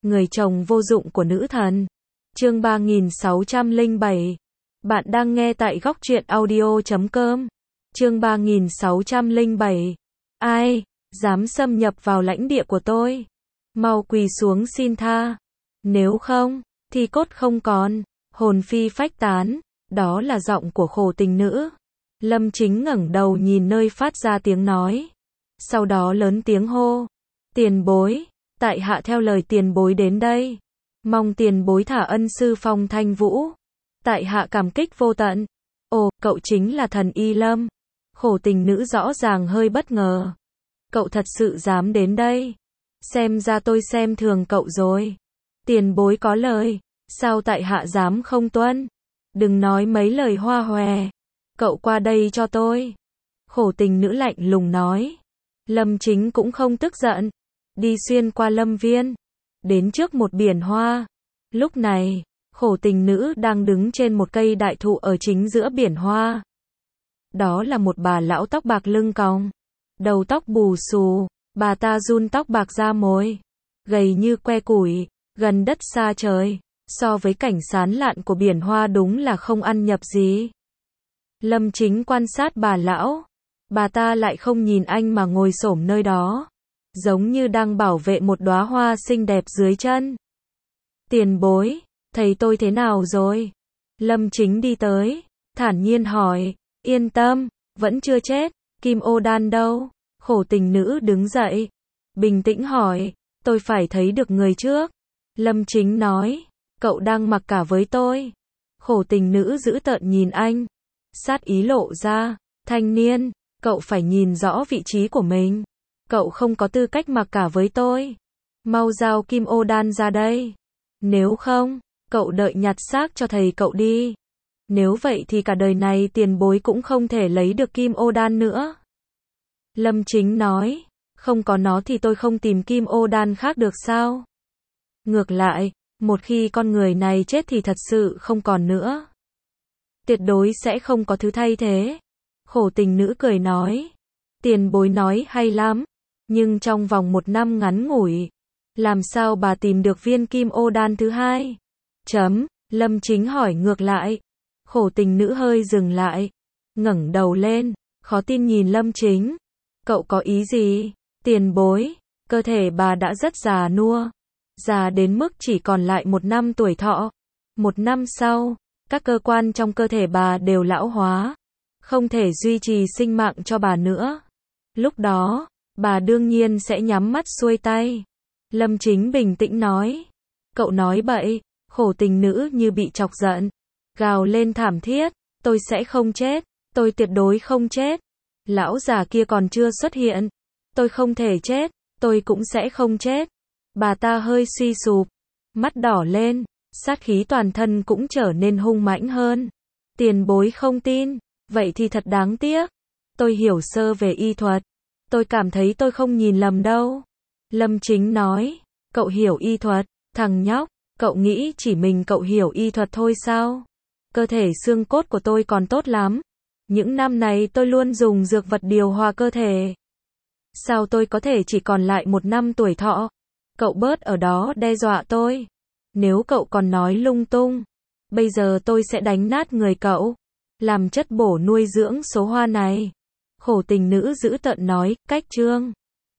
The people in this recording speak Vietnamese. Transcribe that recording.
người chồng vô dụng của nữ thần. Chương 3607. Bạn đang nghe tại góc truyện audio.com. Chương 3607. Ai dám xâm nhập vào lãnh địa của tôi? Mau quỳ xuống xin tha. Nếu không, thì cốt không còn, hồn phi phách tán. Đó là giọng của khổ tình nữ. Lâm Chính ngẩng đầu nhìn nơi phát ra tiếng nói. Sau đó lớn tiếng hô. Tiền bối, tại hạ theo lời tiền bối đến đây. Mong tiền bối thả ân sư Phong Thanh Vũ. Tại hạ cảm kích vô tận. Ồ, cậu chính là thần Y Lâm. Khổ tình nữ rõ ràng hơi bất ngờ. Cậu thật sự dám đến đây? Xem ra tôi xem thường cậu rồi. Tiền bối có lời, sao tại hạ dám không tuân? Đừng nói mấy lời hoa hòe. Cậu qua đây cho tôi. Khổ tình nữ lạnh lùng nói. Lâm Chính cũng không tức giận. Đi xuyên qua lâm viên. Đến trước một biển hoa. Lúc này, khổ tình nữ đang đứng trên một cây đại thụ ở chính giữa biển hoa. Đó là một bà lão tóc bạc lưng còng. Đầu tóc bù xù, bà ta run tóc bạc ra mối. Gầy như que củi, gần đất xa trời. So với cảnh sán lạn của biển hoa đúng là không ăn nhập gì. Lâm Chính quan sát bà lão. Bà ta lại không nhìn anh mà ngồi xổm nơi đó. Giống như đang bảo vệ một đóa hoa xinh đẹp dưới chân. Tiền bối, thấy tôi thế nào rồi? Lâm Chính đi tới, thản nhiên hỏi. Yên tâm, vẫn chưa chết. Kim Ô Đan đâu? Khổ tình nữ đứng dậy. Bình tĩnh hỏi. Tôi phải thấy được người trước. Lâm Chính nói. Cậu đang mặc cả với tôi. Khổ tình nữ dữ tợn nhìn anh. Sát ý lộ ra. Thanh niên, cậu phải nhìn rõ vị trí của mình. Cậu không có tư cách mặc cả với tôi. Mau giao Kim Ô Đan ra đây. Nếu không, cậu đợi nhặt xác cho thầy cậu đi. Nếu vậy thì cả đời này tiền bối cũng không thể lấy được Kim Ô Đan nữa. Lâm Chính nói. Không có nó thì tôi không tìm Kim Ô Đan khác được sao? Ngược lại, một khi con người này chết thì thật sự không còn nữa. Tuyệt đối sẽ không có thứ thay thế. Khổ tình nữ cười nói. Tiền bối nói hay lắm. Nhưng trong vòng 1 năm ngắn ngủi, làm sao bà tìm được viên Kim Ô Đan thứ hai? Lâm Chính hỏi ngược lại. Khổ tình nữ hơi dừng lại. Ngẩng đầu lên, khó tin nhìn Lâm Chính. Cậu có ý gì? Tiền bối, cơ thể bà đã rất già nua. Già đến mức chỉ còn lại 1 năm tuổi thọ. 1 năm sau, các cơ quan trong cơ thể bà đều lão hóa. Không thể duy trì sinh mạng cho bà nữa. Lúc đó, bà đương nhiên sẽ nhắm mắt xuôi tay. Lâm Chính bình tĩnh nói. Cậu nói bậy. Khổ tình nữ như bị chọc giận. Gào lên thảm thiết. Tôi sẽ không chết. Tôi tuyệt đối không chết. Lão già kia còn chưa xuất hiện. Tôi không thể chết. Tôi cũng sẽ không chết. Bà ta hơi suy sụp. Mắt đỏ lên. Sát khí toàn thân cũng trở nên hung mãnh hơn. Tiền bối không tin. Vậy thì thật đáng tiếc. Tôi hiểu sơ về y thuật. Tôi cảm thấy tôi không nhìn lầm đâu. Lâm Chính nói. Cậu hiểu y thuật, thằng nhóc. Cậu nghĩ chỉ mình cậu hiểu y thuật thôi sao? Cơ thể xương cốt của tôi còn tốt lắm. Những năm này tôi luôn dùng dược vật điều hòa cơ thể. Sao tôi có thể chỉ còn lại 1 năm tuổi thọ? Cậu bớt ở đó đe dọa tôi. Nếu cậu còn nói lung tung, bây giờ tôi sẽ đánh nát người cậu. Làm chất bổ nuôi dưỡng số hoa này. Khổ tình nữ dữ tợn nói. Cách chương